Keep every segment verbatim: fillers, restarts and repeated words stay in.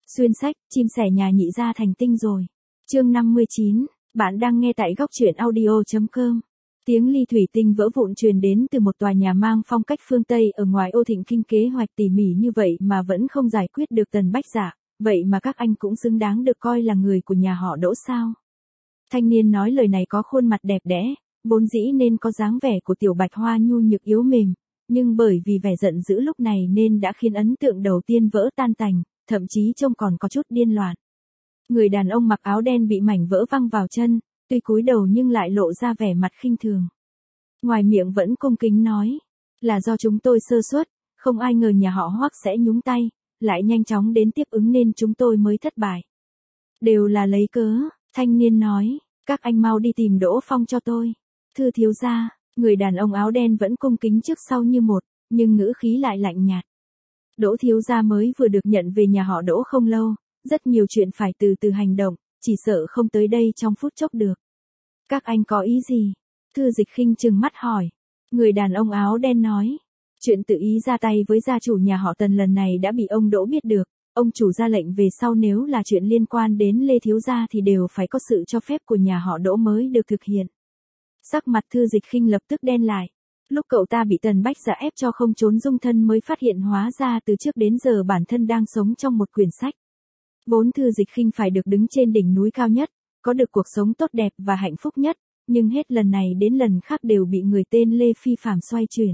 Xuyên sách, chim sẻ nhà nhị gia thành tinh rồi. Chương năm mươi chín, bạn đang nghe tại góc truyện audio chấm com. Tiếng ly thủy tinh vỡ vụn truyền đến từ một tòa nhà mang phong cách phương Tây ở ngoài ô Thịnh Kinh, kế hoạch tỉ mỉ như vậy mà vẫn không giải quyết được Tần Bách Dạ, vậy mà các anh cũng xứng đáng được coi là người của nhà họ Đỗ sao? Thanh niên nói lời này có khuôn mặt đẹp đẽ, vốn dĩ nên có dáng vẻ của tiểu bạch hoa nhu nhược yếu mềm, nhưng bởi vì vẻ giận dữ lúc này nên đã khiến ấn tượng đầu tiên vỡ tan tành, thậm chí trông còn có chút điên loạn. Người đàn ông mặc áo đen bị mảnh vỡ văng vào chân, tuy cúi đầu nhưng lại lộ ra vẻ mặt khinh thường. Ngoài miệng vẫn cung kính nói, là do chúng tôi sơ suất, không ai ngờ nhà họ Hoắc sẽ nhúng tay, lại nhanh chóng đến tiếp ứng nên chúng tôi mới thất bại. Đều là lấy cớ, thanh niên nói, các anh mau đi tìm Đỗ Phong cho tôi. Thưa thiếu gia, người đàn ông áo đen vẫn cung kính trước sau như một, nhưng ngữ khí lại lạnh nhạt. Đỗ thiếu gia mới vừa được nhận về nhà họ Đỗ không lâu, rất nhiều chuyện phải từ từ hành động, chỉ sợ không tới đây trong phút chốc được. Các anh có ý gì? Thư Dịch Khinh trừng mắt hỏi. Người đàn ông áo đen nói, chuyện tự ý ra tay với gia chủ nhà họ Tần lần này đã bị ông Đỗ biết được, ông chủ ra lệnh về sau nếu là chuyện liên quan đến Lê thiếu gia thì đều phải có sự cho phép của nhà họ Đỗ mới được thực hiện. Sắc mặt Thư Dịch Khinh lập tức đen lại. Lúc cậu ta bị Tần Bách Dạ ép cho không trốn dung thân mới phát hiện hóa ra từ trước đến giờ bản thân đang sống trong một quyển sách. Vốn Thư Dịch Khinh phải được đứng trên đỉnh núi cao nhất, có được cuộc sống tốt đẹp và hạnh phúc nhất, nhưng hết lần này đến lần khác đều bị người tên Lê Phi Phàm xoay chuyển.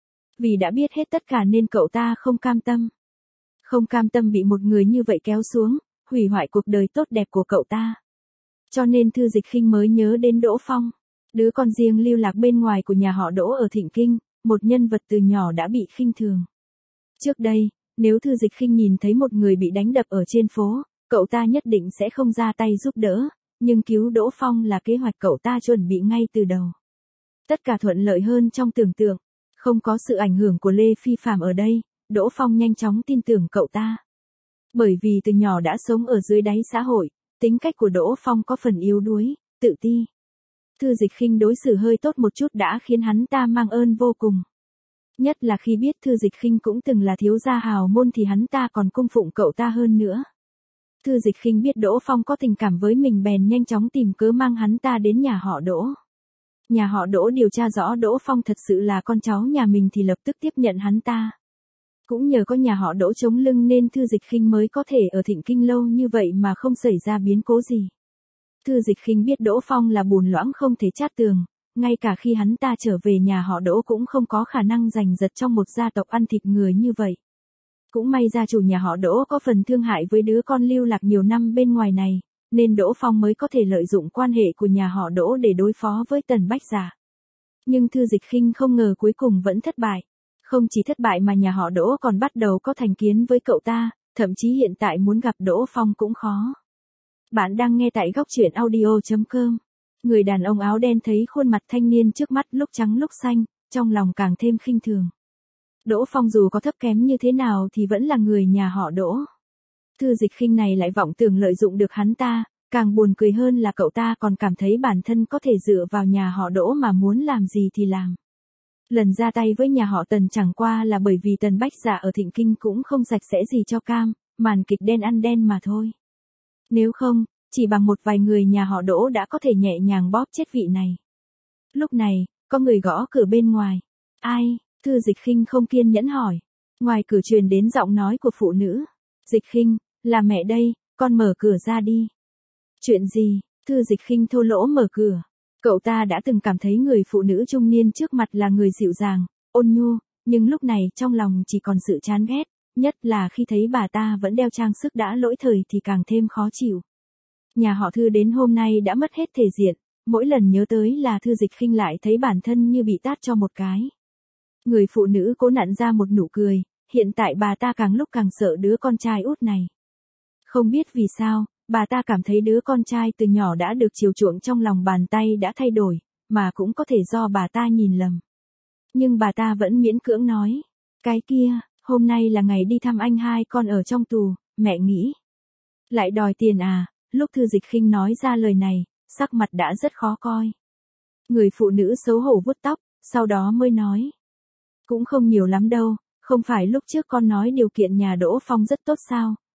Vì đã biết hết tất cả nên cậu ta không cam tâm. Không cam tâm bị một người như vậy kéo xuống, hủy hoại cuộc đời tốt đẹp của cậu ta. Cho nên Thư Dịch Khinh mới nhớ đến Đỗ Phong, đứa con riêng lưu lạc bên ngoài của nhà họ Đỗ ở Thịnh Kinh, một nhân vật từ nhỏ đã bị khinh thường. Trước đây, nếu Thư Dịch Khinh nhìn thấy một người bị đánh đập ở trên phố, cậu ta nhất định sẽ không ra tay giúp đỡ, nhưng cứu Đỗ Phong là kế hoạch cậu ta chuẩn bị ngay từ đầu. Tất cả thuận lợi hơn trong tưởng tượng, không có sự ảnh hưởng của Lê Phi Phàm ở đây, Đỗ Phong nhanh chóng tin tưởng cậu ta. Bởi vì từ nhỏ đã sống ở dưới đáy xã hội, tính cách của Đỗ Phong có phần yếu đuối, tự ti. Thư Dịch Khinh đối xử hơi tốt một chút đã khiến hắn ta mang ơn vô cùng. Nhất là khi biết Thư Dịch Khinh cũng từng là thiếu gia hào môn thì hắn ta còn cung phụng cậu ta hơn nữa. Thư Dịch Khinh biết Đỗ Phong có tình cảm với mình bèn nhanh chóng tìm cớ mang hắn ta đến nhà họ Đỗ. Nhà họ Đỗ điều tra rõ Đỗ Phong thật sự là con cháu nhà mình thì lập tức tiếp nhận hắn ta. Cũng nhờ có nhà họ Đỗ chống lưng nên Thư Dịch Khinh mới có thể ở Thịnh Kinh lâu như vậy mà không xảy ra biến cố gì. Thư Dịch Khinh biết Đỗ Phong là bùn loãng không thể chát tường, ngay cả khi hắn ta trở về nhà họ Đỗ cũng không có khả năng giành giật trong một gia tộc ăn thịt người như vậy. Cũng may gia chủ nhà họ Đỗ có phần thương hại với đứa con lưu lạc nhiều năm bên ngoài này, nên Đỗ Phong mới có thể lợi dụng quan hệ của nhà họ Đỗ để đối phó với Tần Bách Dạ. Nhưng Thư Dịch Khinh không ngờ cuối cùng vẫn thất bại. Không chỉ thất bại mà nhà họ Đỗ còn bắt đầu có thành kiến với cậu ta, thậm chí hiện tại muốn gặp Đỗ Phong cũng khó. Bạn đang nghe tại góc truyện audio chấm com. Người đàn ông áo đen thấy khuôn mặt thanh niên trước mắt lúc trắng lúc xanh, trong lòng càng thêm khinh thường. Đỗ Phong dù có thấp kém như thế nào thì vẫn là người nhà họ Đỗ. Thư Dịch Khinh này lại vọng tưởng lợi dụng được hắn ta, càng buồn cười hơn là cậu ta còn cảm thấy bản thân có thể dựa vào nhà họ Đỗ mà muốn làm gì thì làm. Lần ra tay với nhà họ Tần chẳng qua là bởi vì Tần Bách Dạ ở Thịnh Kinh cũng không sạch sẽ gì cho cam, màn kịch đen ăn đen mà thôi. Nếu không, chỉ bằng một vài người nhà họ Đỗ đã có thể nhẹ nhàng bóp chết vị này. Lúc này, có người gõ cửa bên ngoài. Ai? Thư Dịch Khinh không kiên nhẫn hỏi. Ngoài cửa truyền đến giọng nói của phụ nữ. Dịch Khinh, là mẹ đây, con mở cửa ra đi. Chuyện gì? Thư Dịch Khinh thô lỗ mở cửa. Cậu ta đã từng cảm thấy người phụ nữ trung niên trước mặt là người dịu dàng, ôn nhu, nhưng lúc này trong lòng chỉ còn sự chán ghét, nhất là khi thấy bà ta vẫn đeo trang sức đã lỗi thời thì càng thêm khó chịu. Nhà họ Thư đến hôm nay đã mất hết thể diện, mỗi lần nhớ tới là Thư Dịch Khinh lại thấy bản thân như bị tát cho một cái. Người phụ nữ cố nặn ra một nụ cười, hiện tại bà ta càng lúc càng sợ đứa con trai út này. Không biết vì sao, bà ta cảm thấy đứa con trai từ nhỏ đã được chiều chuộng trong lòng bàn tay đã thay đổi, mà cũng có thể do bà ta nhìn lầm. Nhưng bà ta vẫn miễn cưỡng nói, cái kia, hôm nay là ngày đi thăm anh hai con ở trong tù, mẹ nghĩ. Lại đòi tiền à? Lúc Thư Dịch Khinh nói ra lời này, sắc mặt đã rất khó coi. Người phụ nữ xấu hổ vuốt tóc, sau đó mới nói. Cũng không nhiều lắm đâu, không phải lúc trước con nói điều kiện nhà Đỗ Phong rất tốt sao,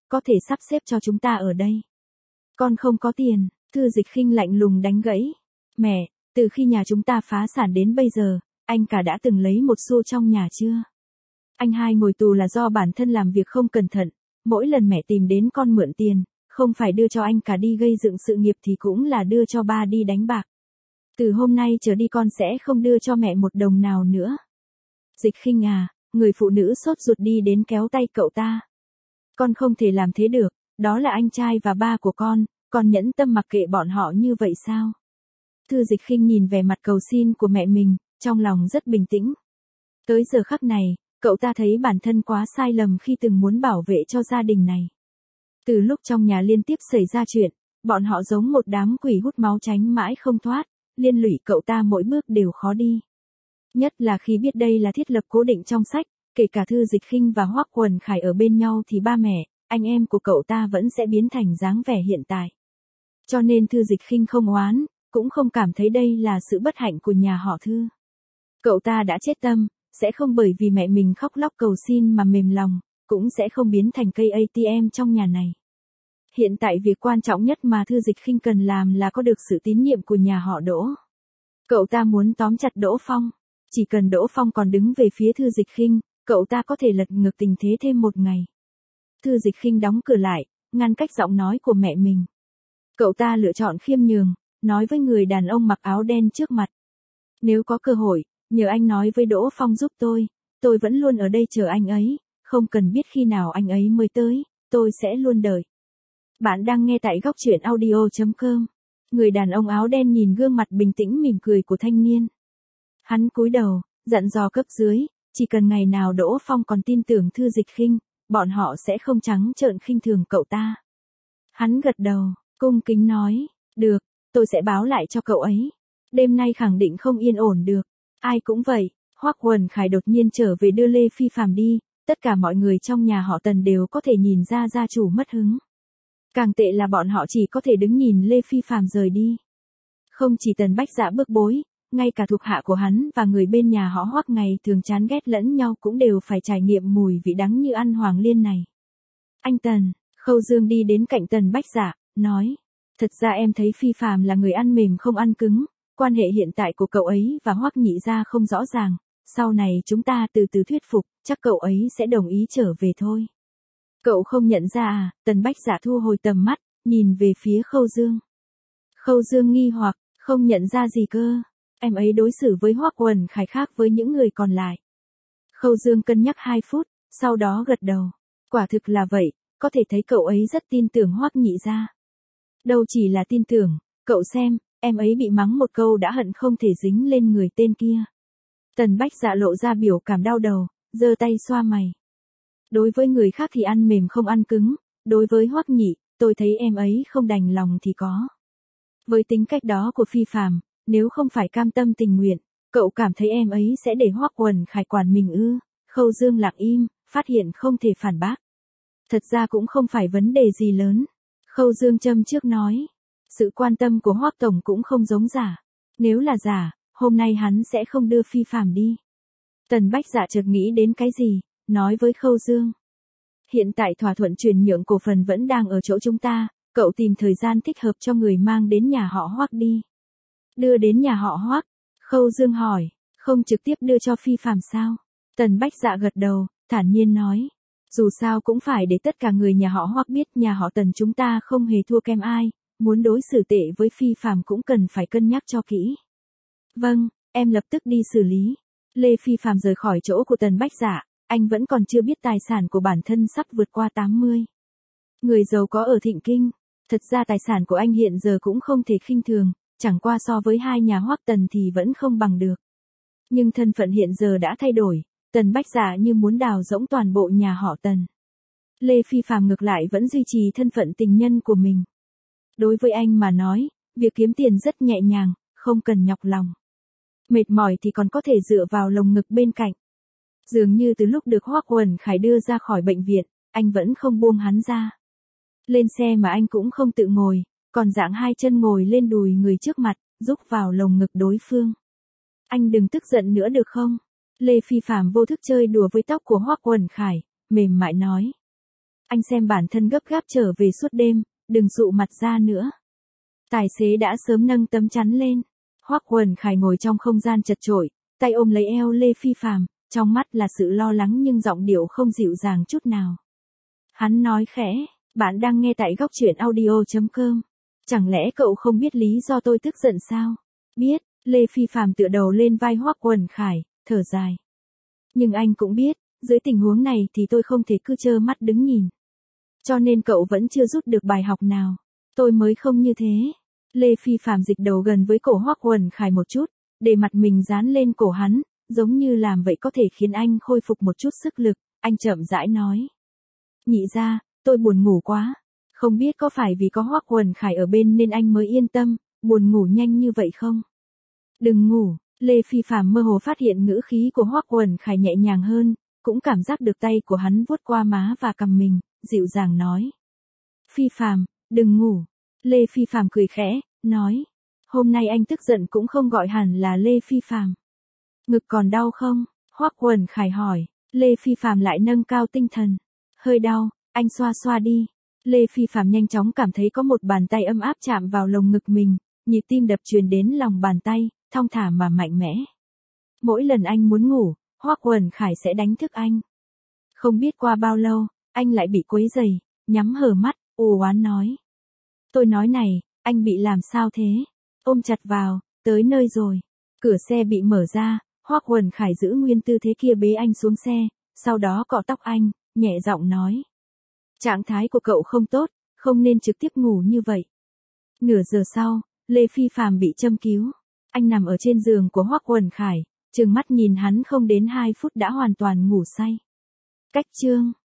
có thể sắp xếp cho chúng ta ở đây. Con không có tiền, Thư Dịch Khinh lạnh lùng đánh gãy. Mẹ, từ khi nhà chúng ta phá sản đến bây giờ, anh cả đã từng lấy một xu trong nhà chưa? Anh hai ngồi tù là do bản thân làm việc không cẩn thận, mỗi lần mẹ tìm đến con mượn tiền, không phải đưa cho anh cả đi gây dựng sự nghiệp thì cũng là đưa cho ba đi đánh bạc. Từ hôm nay trở đi con sẽ không đưa cho mẹ một đồng nào nữa. Dịch Khinh à, người phụ nữ sốt ruột đi đến kéo tay cậu ta. Con không thể làm thế được, đó là anh trai và ba của con, con nhẫn tâm mặc kệ bọn họ như vậy sao? Thư Dịch Khinh nhìn vẻ mặt cầu xin của mẹ mình, trong lòng rất bình tĩnh. Tới giờ khắc này, cậu ta thấy bản thân quá sai lầm khi từng muốn bảo vệ cho gia đình này. Từ lúc trong nhà liên tiếp xảy ra chuyện, bọn họ giống một đám quỷ hút máu tránh mãi không thoát, liên lụy cậu ta mỗi bước đều khó đi. Nhất là khi biết đây là thiết lập cố định trong sách, kể cả Thư Dịch Khinh và Hoắc Quần Khải ở bên nhau thì ba mẹ, anh em của cậu ta vẫn sẽ biến thành dáng vẻ hiện tại. Cho nên Thư Dịch Khinh không oán, cũng không cảm thấy đây là sự bất hạnh của nhà họ Thư. Cậu ta đã chết tâm, sẽ không bởi vì mẹ mình khóc lóc cầu xin mà mềm lòng, cũng sẽ không biến thành cây a tê em trong nhà này. Hiện tại việc quan trọng nhất mà Thư Dịch Khinh cần làm là có được sự tín nhiệm của nhà họ Đỗ. Cậu ta muốn tóm chặt Đỗ Phong, chỉ cần Đỗ Phong còn đứng về phía Thư Dịch Khinh, cậu ta có thể lật ngược tình thế thêm một ngày. Thư Dịch Khinh đóng cửa lại, ngăn cách giọng nói của mẹ mình. Cậu ta lựa chọn khiêm nhường, nói với người đàn ông mặc áo đen trước mặt. Nếu có cơ hội, nhờ anh nói với Đỗ Phong giúp tôi, tôi vẫn luôn ở đây chờ anh ấy, không cần biết khi nào anh ấy mới tới, tôi sẽ luôn đợi. Bạn đang nghe tại góc truyện audio chấm com. Người đàn ông áo đen nhìn gương mặt bình tĩnh mỉm cười của thanh niên. Hắn cúi đầu, dặn dò cấp dưới, chỉ cần ngày nào Đỗ Phong còn tin tưởng Thư Dịch Khinh, bọn họ sẽ không trắng trợn khinh thường cậu ta. Hắn gật đầu, cung kính nói, được, tôi sẽ báo lại cho cậu ấy. Đêm nay khẳng định không yên ổn được. Ai cũng vậy, Hoắc Quần Khải đột nhiên trở về đưa Lê Phi Phàm đi, tất cả mọi người trong nhà họ Tần đều có thể nhìn ra gia chủ mất hứng. Càng tệ là bọn họ chỉ có thể đứng nhìn Lê Phi Phàm rời đi. Không chỉ Tần Bách Dạ bức bối, ngay cả thuộc hạ của hắn và người bên nhà họ Hoắc ngày thường chán ghét lẫn nhau cũng đều phải trải nghiệm mùi vị đắng như ăn hoàng liên này. Anh Tần, Khâu Dương đi đến cạnh Tần Bách Dạ, nói, thật ra em thấy Phi Phàm là người ăn mềm không ăn cứng, quan hệ hiện tại của cậu ấy và Hoắc nhị gia không rõ ràng, sau này chúng ta từ từ thuyết phục, chắc cậu ấy sẽ đồng ý trở về thôi. Cậu không nhận ra à? Tần Bách Dạ thu hồi tầm mắt, nhìn về phía Khâu Dương. Khâu Dương nghi hoặc, không nhận ra gì cơ, em ấy đối xử với Hoắc Quần Khải khác với những người còn lại. Khâu Dương cân nhắc hai phút, sau đó gật đầu, quả thực là vậy, có thể thấy cậu ấy rất tin tưởng Hoắc nhị gia. Đâu chỉ là tin tưởng, cậu xem, em ấy bị mắng một câu đã hận không thể dính lên người tên kia. Tần Bách Dạ lộ ra biểu cảm đau đầu, giơ tay xoa mày. Đối với người khác thì ăn mềm không ăn cứng, đối với Hoắc nhị, tôi thấy em ấy không đành lòng thì có. Với tính cách đó của Phi Phàm, nếu không phải cam tâm tình nguyện, cậu cảm thấy em ấy sẽ để Hoắc Quần Khải quản mình ư? Khâu Dương lặng im, phát hiện không thể phản bác. Thật ra cũng không phải vấn đề gì lớn. Khâu Dương châm trước nói, sự quan tâm của Hoắc tổng cũng không giống giả. Nếu là giả, hôm nay hắn sẽ không đưa Phi Phàm đi. Tần Bách Dạ chợt nghĩ đến cái gì, nói với Khâu Dương. Hiện tại thỏa thuận chuyển nhượng cổ phần vẫn đang ở chỗ chúng ta, cậu tìm thời gian thích hợp cho người mang đến nhà họ Hoắc đi. Đưa đến nhà họ Hoắc? Khâu Dương hỏi, không trực tiếp đưa cho Phi Phàm sao? Tần Bách Dạ gật đầu, thản nhiên nói. Dù sao cũng phải để tất cả người nhà họ Hoắc biết nhà họ Tần chúng ta không hề thua kém ai, muốn đối xử tệ với Phi Phàm cũng cần phải cân nhắc cho kỹ. Vâng, em lập tức đi xử lý. Lê Phi Phàm rời khỏi chỗ của Tần Bách Dạ, anh vẫn còn chưa biết tài sản của bản thân sắp vượt qua tám mươi. Người giàu có ở Thịnh Kinh, thật ra tài sản của anh hiện giờ cũng không thể khinh thường, chẳng qua so với hai nhà Hoắc Tần thì vẫn không bằng được. Nhưng thân phận hiện giờ đã thay đổi, Tần Bách Dạ như muốn đào rỗng toàn bộ nhà họ Tần. Lê Phi Phàm ngược lại vẫn duy trì thân phận tình nhân của mình. Đối với anh mà nói, việc kiếm tiền rất nhẹ nhàng, không cần nhọc lòng. Mệt mỏi thì còn có thể dựa vào lồng ngực bên cạnh. Dường như từ lúc được Hoắc Quần Khải đưa ra khỏi bệnh viện, anh vẫn không buông hắn ra. Lên xe mà anh cũng không tự ngồi, còn dạng hai chân ngồi lên đùi người trước mặt, giúp vào lồng ngực đối phương. Anh đừng tức giận nữa được không? Lê Phi Phàm vô thức chơi đùa với tóc của Hoắc Quần Khải, mềm mại nói. Anh xem bản thân gấp gáp trở về suốt đêm, đừng dụ mặt ra nữa. Tài xế đã sớm nâng tấm chắn lên. Hoắc Quần Khải ngồi trong không gian chật chội, tay ôm lấy eo Lê Phi Phạm, trong mắt là sự lo lắng nhưng giọng điệu không dịu dàng chút nào. Hắn nói khẽ, bạn đang nghe tại góc truyện audio chấm com. Chẳng lẽ cậu không biết lý do tôi tức giận sao? Biết, Lê Phi Phạm tựa đầu lên vai Hoắc Quần Khải, thở dài. Nhưng anh cũng biết, dưới tình huống này thì tôi không thể cứ trơ mắt đứng nhìn. Cho nên cậu vẫn chưa rút được bài học nào. Tôi mới không như thế. Lê Phi Phạm dịch đầu gần với cổ Hoắc Quần Khải một chút, để mặt mình dán lên cổ hắn, giống như làm vậy có thể khiến anh khôi phục một chút sức lực. Anh chậm rãi nói. Nhị gia, tôi buồn ngủ quá. Không biết có phải vì có Hoắc Quần Khải ở bên nên anh mới yên tâm, buồn ngủ nhanh như vậy không? Đừng ngủ. Lê Phi Phạm mơ hồ phát hiện ngữ khí của Hoắc Quần Khải nhẹ nhàng hơn, cũng cảm giác được tay của hắn vuốt qua má và cằm mình, dịu dàng nói. Phi Phạm, đừng ngủ. Lê Phi Phạm cười khẽ, nói. Hôm nay anh tức giận cũng không gọi hẳn là Lê Phi Phạm. Ngực còn đau không? Hoắc Quần Khải hỏi. Lê Phi Phạm lại nâng cao tinh thần. Hơi đau, anh xoa xoa đi. Lê Phi Phạm nhanh chóng cảm thấy có một bàn tay ấm áp chạm vào lồng ngực mình, nhịp tim đập truyền đến lòng bàn tay, thong thả mà mạnh mẽ. Mỗi lần anh muốn ngủ, Hoắc Quần Khải sẽ đánh thức anh. Không biết qua bao lâu, anh lại bị quấy rầy, nhắm hờ mắt, u oán nói. Tôi nói này, anh bị làm sao thế? Ôm chặt vào, tới nơi rồi. Cửa xe bị mở ra, Hoắc Quần Khải giữ nguyên tư thế kia bế anh xuống xe, sau đó cọ tóc anh, nhẹ giọng nói. Trạng thái của cậu không tốt, không nên trực tiếp ngủ như vậy. Nửa giờ sau, Lê Phi Phạm bị châm cứu. Anh nằm ở trên giường của Hoắc Quần Khải, trừng mắt nhìn hắn không đến hai phút đã hoàn toàn ngủ say. Cách chương